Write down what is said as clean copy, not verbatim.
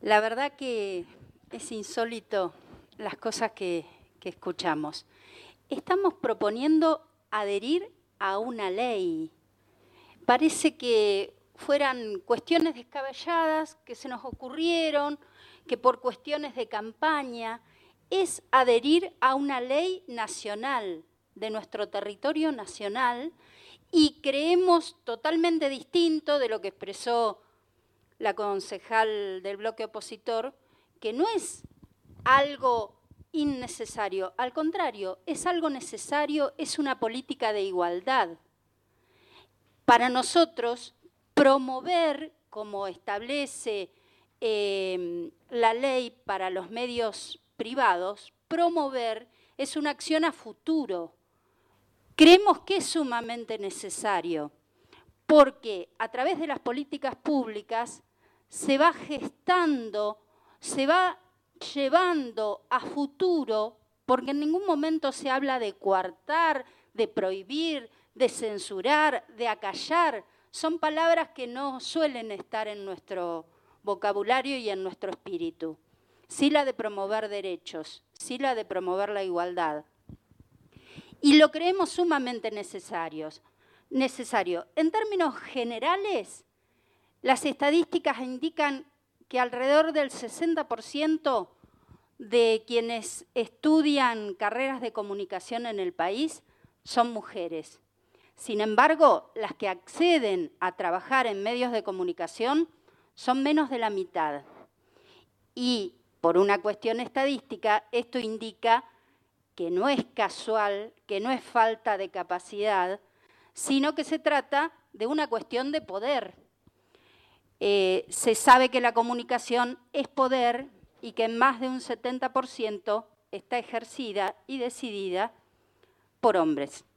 La verdad que es insólito las cosas que escuchamos. Estamos proponiendo adherir a una ley. Parece que fueran cuestiones descabelladas que se nos ocurrieron, que por cuestiones de campaña, es adherir a una ley nacional de nuestro territorio nacional y creemos totalmente distinto de lo que expresó la concejal del bloque opositor, que no es algo innecesario, al contrario, es algo necesario, es una política de igualdad. Para nosotros, promover, como establece la ley para los medios privados, promover es una acción a futuro. Creemos que es sumamente necesario, porque a través de las políticas públicas se va gestando, se va llevando a futuro, porque en ningún momento se habla de coartar, de prohibir, de censurar, de acallar. Son palabras que no suelen estar en nuestro vocabulario y en nuestro espíritu. Sí la de promover derechos, sí la de promover la igualdad. Y lo creemos sumamente necesario. En términos generales, las estadísticas indican que alrededor del 60% de quienes estudian carreras de comunicación en el país son mujeres. Sin embargo, las que acceden a trabajar en medios de comunicación son menos de la mitad. Y por una cuestión estadística, esto indica que no es casual, que no es falta de capacidad, sino que se trata de una cuestión de poder. Se sabe que la comunicación es poder y que en más de un 70% está ejercida y decidida por hombres.